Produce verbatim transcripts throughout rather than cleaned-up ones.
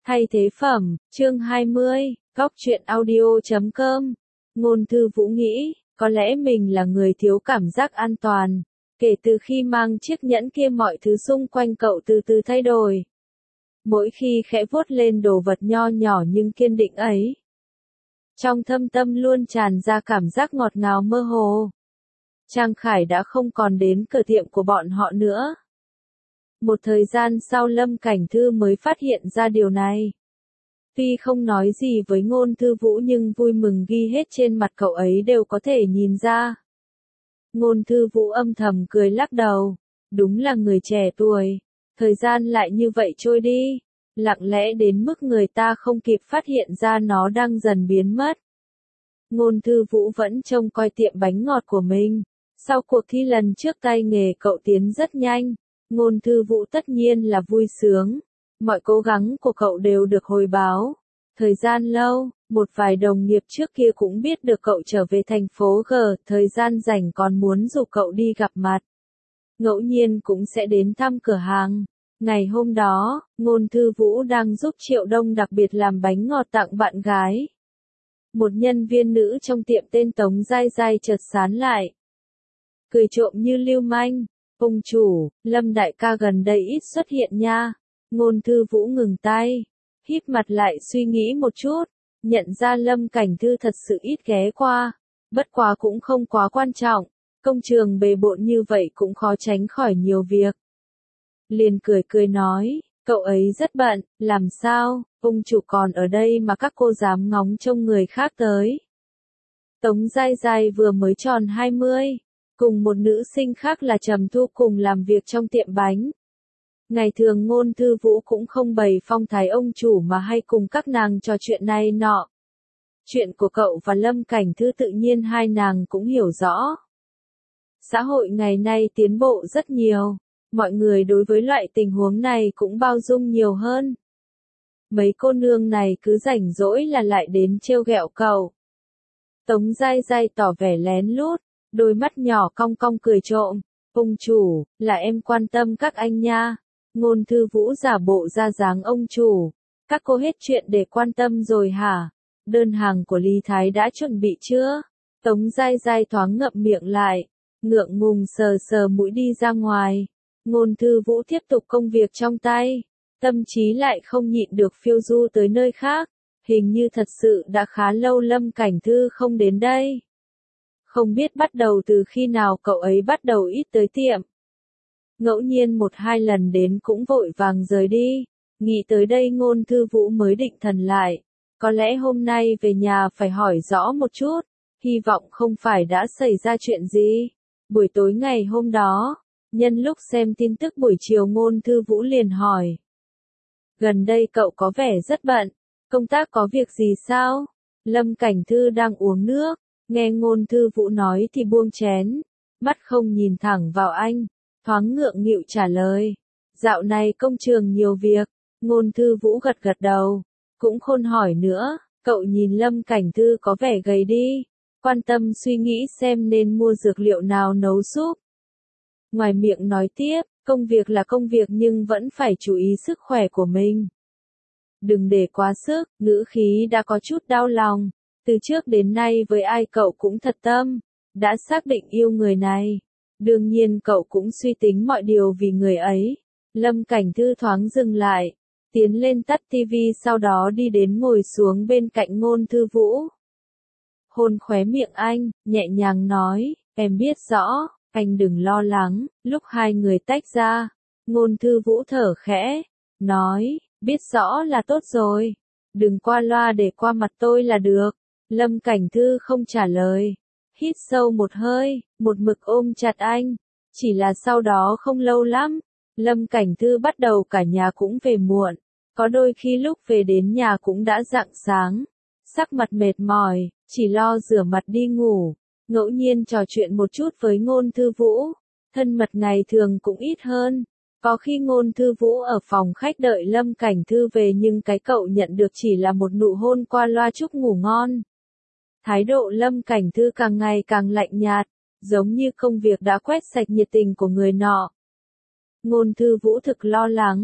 Thay thế phẩm, chương hai mươi, góc truyện audio chấm com. Ngôn Thư Vũ nghĩ, có lẽ mình là người thiếu cảm giác an toàn. Kể từ khi mang chiếc nhẫn kia mọi thứ xung quanh cậu từ từ thay đổi. Mỗi khi khẽ vuốt lên đồ vật nho nhỏ nhưng kiên định ấy, trong thâm tâm luôn tràn ra cảm giác ngọt ngào mơ hồ. Trang Khải đã không còn đến cửa tiệm của bọn họ nữa. Một thời gian sau Lâm Cảnh Thư mới phát hiện ra điều này. Tuy không nói gì với Ngôn Thư Vũ nhưng vui mừng ghi hết trên mặt cậu ấy đều có thể nhìn ra. Ngôn Thư Vũ âm thầm cười lắc đầu. Đúng là người trẻ tuổi. Thời gian lại như vậy trôi đi. Lặng lẽ đến mức người ta không kịp phát hiện ra nó đang dần biến mất. Ngôn Thư Vũ vẫn trông coi tiệm bánh ngọt của mình. Sau cuộc thi lần trước tay nghề cậu tiến rất nhanh. Ngôn Thư Vũ tất nhiên là vui sướng. Mọi cố gắng của cậu đều được hồi báo. Thời gian lâu, một vài đồng nghiệp trước kia cũng biết được cậu trở về thành phố G, thời gian rảnh còn muốn rủ cậu đi gặp mặt. Ngẫu nhiên cũng sẽ đến thăm cửa hàng. Ngày hôm đó, Ngôn Thư Vũ đang giúp Triệu Đông đặc biệt làm bánh ngọt tặng bạn gái. Một nhân viên nữ trong tiệm tên Tống Giai Giai chợt sán lại. Cười trộm như lưu manh. Ông chủ, Lâm đại ca gần đây ít xuất hiện nha. Ngôn Thư Vũ ngừng tay, hít mặt lại suy nghĩ một chút, nhận ra Lâm Cảnh Thư thật sự ít ghé qua, bất quá cũng không quá quan trọng, công trường bề bộn như vậy cũng khó tránh khỏi nhiều việc. Liền cười cười nói, cậu ấy rất bận, làm sao, ông chủ còn ở đây mà các cô dám ngóng trông người khác tới. Tống Giai Giai vừa mới tròn hai mươi, cùng một nữ sinh khác là Trầm Thu cùng làm việc trong tiệm bánh. Ngày thường Ngôn Thư Vũ cũng không bày phong thái ông chủ mà hay cùng các nàng trò chuyện này nọ. Chuyện của cậu và Lâm Cảnh Thư tự nhiên hai nàng cũng hiểu rõ. Xã hội ngày nay tiến bộ rất nhiều, mọi người đối với loại tình huống này cũng bao dung nhiều hơn. Mấy cô nương này cứ rảnh rỗi là lại đến trêu ghẹo cậu. Tống Giai Giai tỏ vẻ lén lút, đôi mắt nhỏ cong cong cười trộm, ông chủ, là em quan tâm các anh nha. Ngôn Thư Vũ giả bộ ra dáng ông chủ. Các cô hết chuyện để quan tâm rồi hả? Đơn hàng của Lý Thái đã chuẩn bị chưa? Tống Giai Giai thoáng ngậm miệng lại. Ngượng ngùng sờ sờ mũi đi ra ngoài. Ngôn Thư Vũ tiếp tục công việc trong tay. Tâm trí lại không nhịn được phiêu du tới nơi khác. Hình như thật sự đã khá lâu Lâm Cảnh Thư không đến đây. Không biết bắt đầu từ khi nào cậu ấy bắt đầu ít tới tiệm. Ngẫu nhiên một hai lần đến cũng vội vàng rời đi. Nghĩ tới đây Ngôn Thư Vũ mới định thần lại. Có lẽ hôm nay về nhà phải hỏi rõ một chút. Hy vọng không phải đã xảy ra chuyện gì. Buổi tối ngày hôm đó, nhân lúc xem tin tức buổi chiều Ngôn Thư Vũ liền hỏi. Gần đây cậu có vẻ rất bận. Công tác có việc gì sao? Lâm Cảnh Thư đang uống nước. Nghe Ngôn Thư Vũ nói thì buông chén. Mắt không nhìn thẳng vào anh. Thoáng ngượng nghịu trả lời. Dạo này công trường nhiều việc. Ngôn Thư Vũ gật gật đầu. Cũng khôn hỏi nữa. Cậu nhìn Lâm Cảnh Thư có vẻ gầy đi. Quan tâm suy nghĩ xem nên mua dược liệu nào nấu súp. Ngoài miệng nói tiếp. Công việc là công việc nhưng vẫn phải chú ý sức khỏe của mình. Đừng để quá sức. Ngữ khí đã có chút đau lòng. Từ trước đến nay với ai cậu cũng thật tâm. Đã xác định yêu người này. Đương nhiên cậu cũng suy tính mọi điều vì người ấy. Lâm Cảnh Thư thoáng dừng lại. Tiến lên tắt tivi sau đó đi đến ngồi xuống bên cạnh Ngôn Thư Vũ. Hôn khóe miệng anh, nhẹ nhàng nói, em biết rõ, anh đừng lo lắng. Lúc hai người tách ra, Ngôn Thư Vũ thở khẽ, nói, biết rõ là tốt rồi. Đừng qua loa để qua mặt tôi là được. Lâm Cảnh Thư không trả lời. Hít sâu một hơi, một mực ôm chặt anh. Chỉ là sau đó không lâu lắm, Lâm Cảnh Thư bắt đầu cả nhà cũng về muộn. Có đôi khi lúc về đến nhà cũng đã rạng sáng. Sắc mặt mệt mỏi, chỉ lo rửa mặt đi ngủ. Ngẫu nhiên trò chuyện một chút với Ngôn Thư Vũ. Thân mật ngày thường cũng ít hơn. Có khi Ngôn Thư Vũ ở phòng khách đợi Lâm Cảnh Thư về nhưng cái cậu nhận được chỉ là một nụ hôn qua loa chúc ngủ ngon. Thái độ Lâm Cảnh Thư càng ngày càng lạnh nhạt, giống như công việc đã quét sạch nhiệt tình của người nọ. Ngôn Thư Vũ thực lo lắng,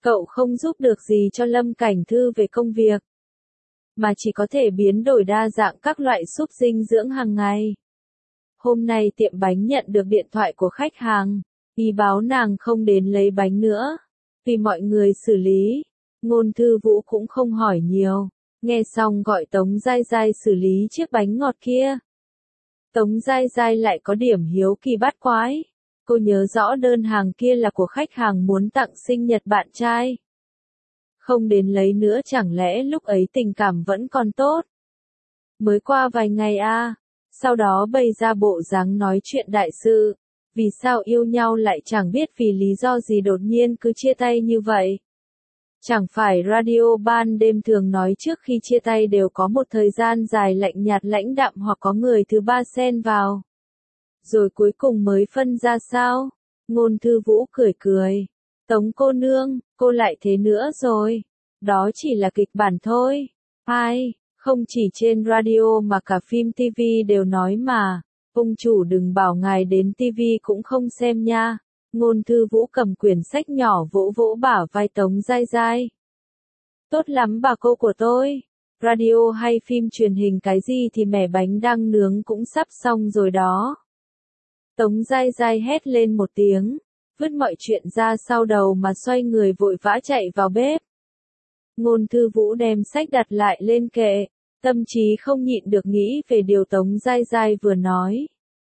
Cậu không giúp được gì cho Lâm Cảnh Thư về công việc, mà chỉ có thể biến đổi đa dạng các loại súp dinh dưỡng hàng ngày. Hôm nay tiệm bánh nhận được điện thoại của khách hàng, y báo nàng không đến lấy bánh nữa, vì mọi người xử lý. Ngôn Thư Vũ cũng không hỏi nhiều, nghe xong gọi Tống Giai Giai xử lý chiếc bánh ngọt kia. Tống Giai Giai lại có điểm hiếu kỳ bát quái. Cô nhớ rõ đơn hàng kia là của khách hàng muốn tặng sinh nhật bạn trai. Không đến lấy nữa chẳng lẽ lúc ấy tình cảm vẫn còn tốt? Mới qua vài ngày à, sau đó bày ra bộ dáng nói chuyện đại sự. Vì sao yêu nhau lại chẳng biết vì lý do gì đột nhiên cứ chia tay như vậy? Chẳng phải radio ban đêm thường nói trước khi chia tay đều có một thời gian dài lạnh nhạt lãnh đạm hoặc có người thứ ba xen vào. Rồi cuối cùng mới phân ra sao? Ngôn Thư Vũ cười cười. Tống cô nương, cô lại thế nữa rồi. Đó chỉ là kịch bản thôi. Ai, không chỉ trên radio mà cả phim ti vi đều nói mà. Ông chủ đừng bảo ngài đến ti vi cũng không xem nha. Ngôn Thư Vũ cầm quyển sách nhỏ vỗ vỗ bả vai Tống Giai Giai. Tốt lắm bà cô của tôi. Radio hay phim truyền hình cái gì thì mẻ bánh đang nướng cũng sắp xong rồi đó. Tống Giai Giai hét lên một tiếng, vứt mọi chuyện ra sau đầu mà xoay người vội vã chạy vào bếp. Ngôn Thư Vũ đem sách đặt lại lên kệ, tâm trí không nhịn được nghĩ về điều Tống Giai Giai vừa nói.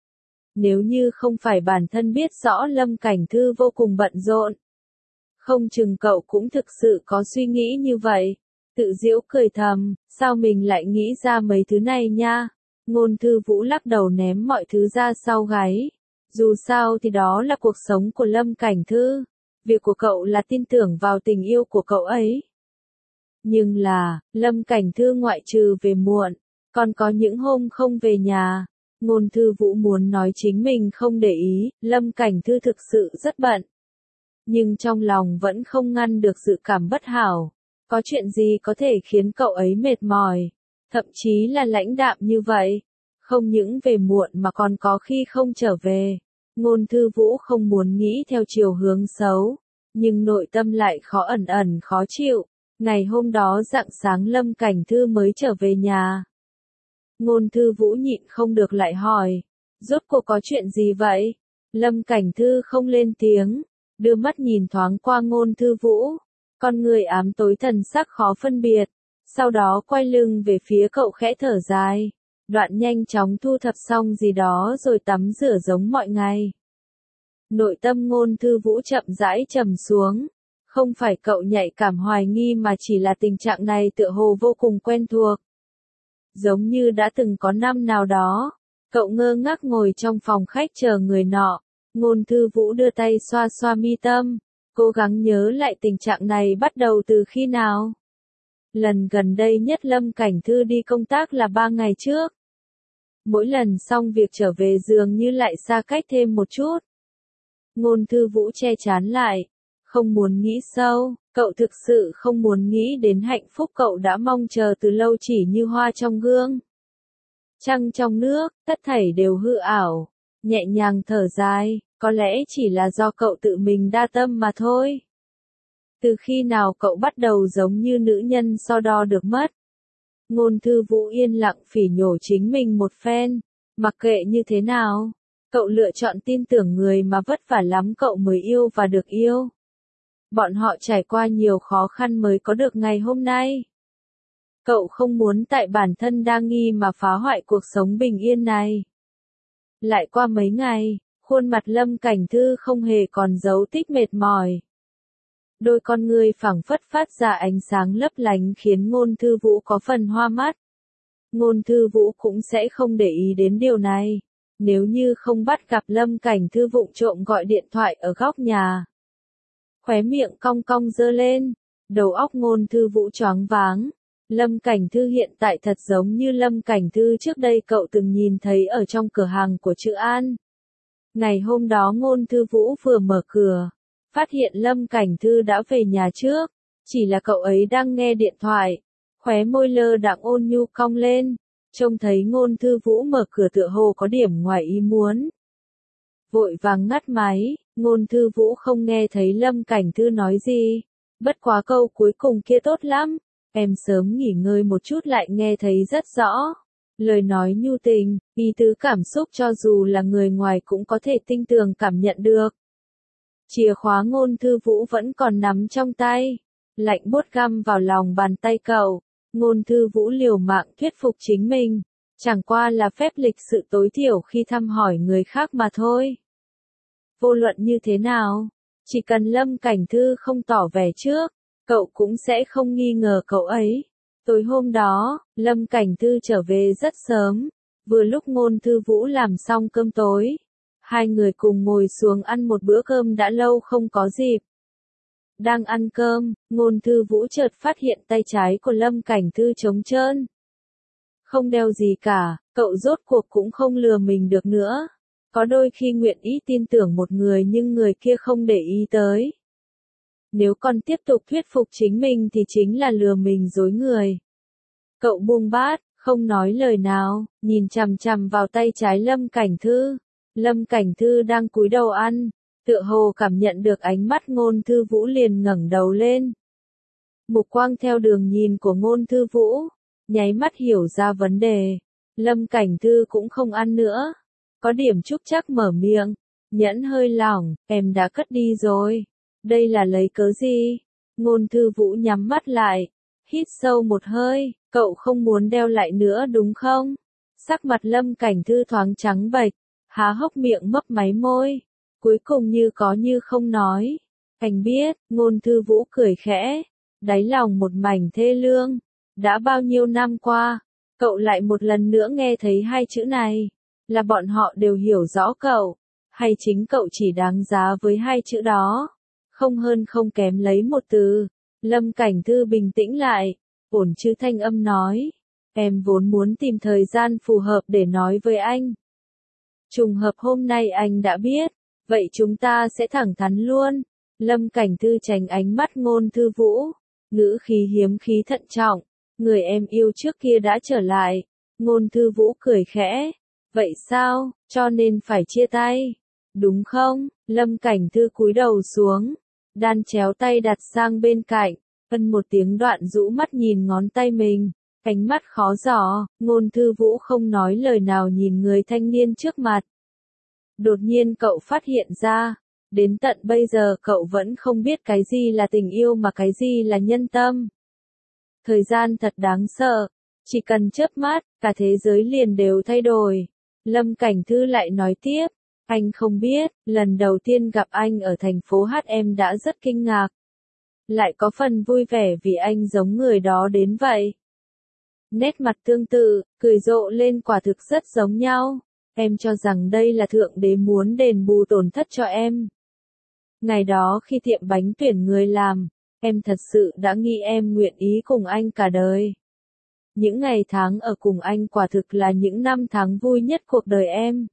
Nếu như không phải bản thân biết rõ Lâm Cảnh Thư vô cùng bận rộn, không chừng cậu cũng thực sự có suy nghĩ như vậy. Tự giễu cười thầm, sao mình lại nghĩ ra mấy thứ này nha. Ngôn Thư Vũ lắc đầu ném mọi thứ ra sau gáy. Dù sao thì đó là cuộc sống của Lâm Cảnh Thư. Việc của cậu là tin tưởng vào tình yêu của cậu ấy. Nhưng là, Lâm Cảnh Thư ngoại trừ về muộn, còn có những hôm không về nhà. Ngôn Thư Vũ muốn nói chính mình không để ý, Lâm Cảnh Thư thực sự rất bận. Nhưng trong lòng vẫn không ngăn được dự cảm bất hảo. Có chuyện gì có thể khiến cậu ấy mệt mỏi, thậm chí là lãnh đạm như vậy? Không những về muộn mà còn có khi không trở về. Ngôn Thư Vũ không muốn nghĩ theo chiều hướng xấu, nhưng nội tâm lại khó ẩn ẩn khó chịu. Ngày hôm đó rạng sáng Lâm Cảnh Thư mới trở về nhà. Ngôn Thư Vũ nhịn không được lại hỏi, rốt cuộc có chuyện gì vậy? Lâm Cảnh Thư không lên tiếng, đưa mắt nhìn thoáng qua Ngôn Thư Vũ, con người ám tối thần sắc khó phân biệt, sau đó quay lưng về phía cậu khẽ thở dài, đoạn nhanh chóng thu thập xong gì đó rồi tắm rửa giống mọi ngày. Nội tâm Ngôn Thư Vũ chậm rãi trầm xuống, không phải cậu nhạy cảm hoài nghi mà chỉ là tình trạng này tựa hồ vô cùng quen thuộc. Giống như đã từng có năm nào đó, cậu ngơ ngác ngồi trong phòng khách chờ người nọ. Ngôn Thư Vũ đưa tay xoa xoa mi tâm, cố gắng nhớ lại tình trạng này bắt đầu từ khi nào. Lần gần đây nhất Lâm Cảnh Thư đi công tác là ba ngày trước. Mỗi lần xong việc trở về dường như lại xa cách thêm một chút. Ngôn Thư Vũ che chán lại, không muốn nghĩ sâu, cậu thực sự không muốn nghĩ đến hạnh phúc cậu đã mong chờ từ lâu chỉ như hoa trong gương. Trăng trong nước, tất thảy đều hư ảo, nhẹ nhàng thở dài, có lẽ chỉ là do cậu tự mình đa tâm mà thôi. Từ khi nào cậu bắt đầu giống như nữ nhân so đo được mất? Ngôn Thư Vũ yên lặng phỉ nhổ chính mình một phen, mặc kệ như thế nào, cậu lựa chọn tin tưởng người mà vất vả lắm cậu mới yêu và được yêu. Bọn họ trải qua nhiều khó khăn mới có được ngày hôm nay. Cậu không muốn tại bản thân đa nghi mà phá hoại cuộc sống bình yên này. Lại qua mấy ngày, khuôn mặt Lâm Cảnh Thư không hề còn dấu tích mệt mỏi. Đôi con ngươi phảng phất phát ra ánh sáng lấp lánh khiến Ngôn Thư Vũ có phần hoa mắt. Ngôn Thư Vũ cũng sẽ không để ý đến điều này, nếu như không bắt gặp Lâm Cảnh Thư vụng trộm gọi điện thoại ở góc nhà. Khóe miệng cong cong giơ lên, đầu óc Ngôn Thư Vũ choáng váng. Lâm Cảnh Thư hiện tại thật giống như Lâm Cảnh Thư trước đây cậu từng nhìn thấy ở trong cửa hàng của Trữ An. Ngày hôm đó Ngôn Thư Vũ vừa mở cửa, phát hiện Lâm Cảnh Thư đã về nhà trước, chỉ là cậu ấy đang nghe điện thoại, khóe môi lơ đãng ôn nhu cong lên, trông thấy Ngôn Thư Vũ mở cửa tựa hồ có điểm ngoài ý muốn. Vội vàng ngắt máy, Ngôn Thư Vũ không nghe thấy Lâm Cảnh Thư nói gì, Bất quá câu cuối cùng kia tốt lắm, em sớm nghỉ ngơi một chút lại nghe thấy rất rõ. Lời nói nhu tình, ý tứ cảm xúc cho dù là người ngoài cũng có thể tinh tường cảm nhận được. Chìa khóa Ngôn Thư Vũ vẫn còn nắm trong tay, lạnh buốt găm vào lòng bàn tay cậu. Ngôn Thư Vũ liều mạng thuyết phục chính mình, chẳng qua là phép lịch sự tối thiểu khi thăm hỏi người khác mà thôi. Vô luận như thế nào, chỉ cần Lâm Cảnh Thư không tỏ vẻ trước, cậu cũng sẽ không nghi ngờ cậu ấy. Tối hôm đó, Lâm Cảnh Thư trở về rất sớm, vừa lúc Ngôn Thư Vũ làm xong cơm tối. Hai người cùng ngồi xuống ăn một bữa cơm đã lâu không có dịp. Đang ăn cơm, Ngôn Thư Vũ chợt phát hiện tay trái của Lâm Cảnh Thư trống trơn. Không đeo gì cả, cậu rốt cuộc cũng không lừa mình được nữa. Có đôi khi nguyện ý tin tưởng một người nhưng người kia không để ý tới. Nếu còn tiếp tục thuyết phục chính mình thì chính là lừa mình dối người. Cậu buông bát, không nói lời nào, nhìn chằm chằm vào tay trái Lâm Cảnh Thư. Lâm Cảnh Thư đang cúi đầu ăn, tựa hồ cảm nhận được ánh mắt Ngôn Thư Vũ liền ngẩng đầu lên. Mục quang theo đường nhìn của Ngôn Thư Vũ, nháy mắt hiểu ra vấn đề. Lâm Cảnh Thư cũng không ăn nữa. Có điểm chúc chắc mở miệng, nhẫn hơi lỏng, em đã cất đi rồi. Đây là lấy cớ gì? Ngôn Thư Vũ nhắm mắt lại, hít sâu một hơi, cậu không muốn đeo lại nữa đúng không? Sắc mặt Lâm Cảnh Thư thoáng trắng bệch, há hốc miệng mấp máy môi, cuối cùng như có như không nói. Anh biết, Ngôn Thư Vũ cười khẽ, đáy lòng một mảnh thê lương. Đã bao nhiêu năm qua, cậu lại một lần nữa nghe thấy hai chữ này, là bọn họ đều hiểu rõ cậu, hay chính cậu chỉ đáng giá với hai chữ đó, không hơn không kém lấy một từ. Lâm Cảnh Thư bình tĩnh lại, ổn chứ thanh âm nói, em vốn muốn tìm thời gian phù hợp để nói với anh. Trùng hợp hôm nay anh đã biết, vậy chúng ta sẽ thẳng thắn luôn. Lâm Cảnh Thư tránh ánh mắt Ngôn Thư Vũ, ngữ khí hiếm khí thận trọng, người em yêu trước kia đã trở lại. Ngôn Thư Vũ cười khẽ, vậy sao, cho nên phải chia tay, đúng không? Lâm Cảnh Thư cúi đầu xuống, đan chéo tay đặt sang bên cạnh, ân một tiếng đoạn rũ mắt nhìn ngón tay mình, ánh mắt khó dò. Ngôn Thư Vũ không nói lời nào nhìn người thanh niên trước mặt. Đột nhiên cậu phát hiện ra, đến tận bây giờ cậu vẫn không biết cái gì là tình yêu mà cái gì là nhân tâm. Thời gian thật đáng sợ, chỉ cần chớp mắt, cả thế giới liền đều thay đổi. Lâm Cảnh Thư lại nói tiếp, anh không biết, lần đầu tiên gặp anh ở thành phố hát em đã rất kinh ngạc. Lại có phần vui vẻ vì anh giống người đó đến vậy. Nét mặt tương tự, cười rộ lên quả thực rất giống nhau. Em cho rằng đây là Thượng Đế muốn đền bù tổn thất cho em. Ngày đó khi tiệm bánh tuyển người làm, em thật sự đã nghĩ em nguyện ý cùng anh cả đời. Những ngày tháng ở cùng anh quả thực là những năm tháng vui nhất cuộc đời em.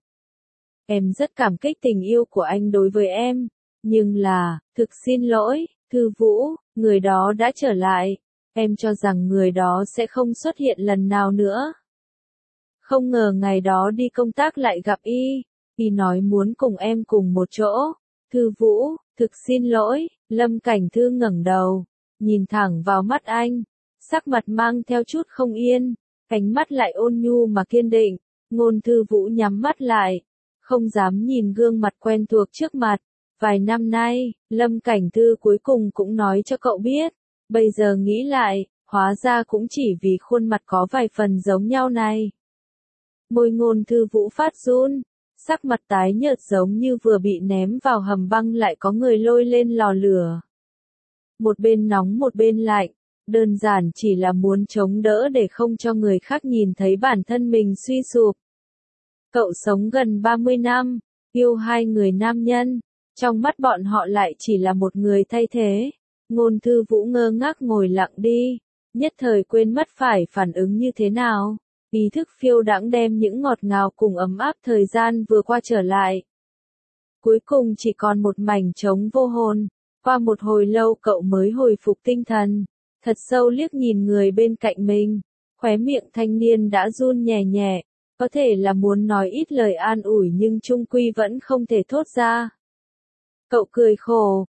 Em rất cảm kích tình yêu của anh đối với em, nhưng là, thực xin lỗi, Thư Vũ, người đó đã trở lại. Em cho rằng người đó sẽ không xuất hiện lần nào nữa. Không ngờ ngày đó đi công tác lại gặp y, y nói muốn cùng em cùng một chỗ. Thư Vũ, thực xin lỗi. Lâm Cảnh Thư ngẩng đầu, nhìn thẳng vào mắt anh, sắc mặt mang theo chút không yên, ánh mắt lại ôn nhu mà kiên định. Ngôn Thư Vũ nhắm mắt lại, không dám nhìn gương mặt quen thuộc trước mặt. Vài năm nay, Lâm Cảnh Thư cuối cùng cũng nói cho cậu biết, bây giờ nghĩ lại, hóa ra cũng chỉ vì khuôn mặt có vài phần giống nhau này. Môi Ngôn Thư Vũ phát run, sắc mặt tái nhợt giống như vừa bị ném vào hầm băng lại có người lôi lên lò lửa. Một bên nóng một bên lạnh, đơn giản chỉ là muốn chống đỡ để không cho người khác nhìn thấy bản thân mình suy sụp. Cậu sống gần ba mươi năm, yêu hai người nam nhân, trong mắt bọn họ lại chỉ là một người thay thế. Ngôn Thư Vũ ngơ ngác ngồi lặng đi, nhất thời quên mất phải phản ứng như thế nào. Ý thức phiêu đãng đem những ngọt ngào cùng ấm áp thời gian vừa qua trở lại. Cuối cùng chỉ còn một mảnh trống vô hồn. Qua một hồi lâu cậu mới hồi phục tinh thần, thật sâu liếc nhìn người bên cạnh mình, khóe miệng thanh niên đã run nhẹ nhẹ, có thể là muốn nói ít lời an ủi nhưng chung quy vẫn không thể thốt ra. Cậu cười khổ,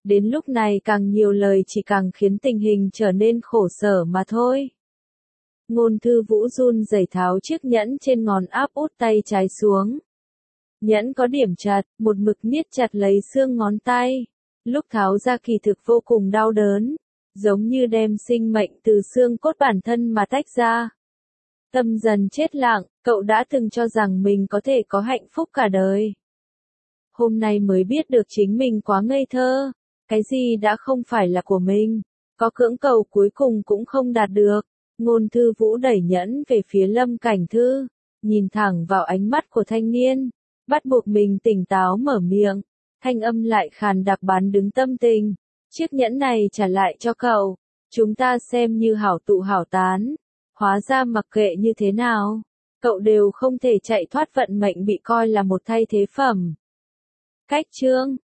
Đến lúc này càng nhiều lời chỉ càng khiến tình hình trở nên khổ sở mà thôi. Ngôn Thư Vũ run rẩy tháo chiếc nhẫn trên ngón áp út tay trái xuống. Nhẫn có điểm chặt, một mực niết chặt lấy xương ngón tay. Lúc tháo ra kỳ thực vô cùng đau đớn, giống như đem sinh mệnh từ xương cốt bản thân mà tách ra. Tâm dần chết lặng, cậu đã từng cho rằng mình có thể có hạnh phúc cả đời. Hôm nay mới biết được chính mình quá ngây thơ, cái gì đã không phải là của mình, có cưỡng cầu cuối cùng cũng không đạt được. Ngôn Thư Vũ đẩy nhẫn về phía Lâm Cảnh Thư, nhìn thẳng vào ánh mắt của thanh niên, bắt buộc mình tỉnh táo mở miệng, thanh âm lại khàn đặc bán đứng tâm tình. Chiếc nhẫn này trả lại cho cậu, chúng ta xem như hảo tụ hảo tán, hóa ra mặc kệ như thế nào, cậu đều không thể chạy thoát vận mệnh bị coi là một thay thế phẩm. Cách chương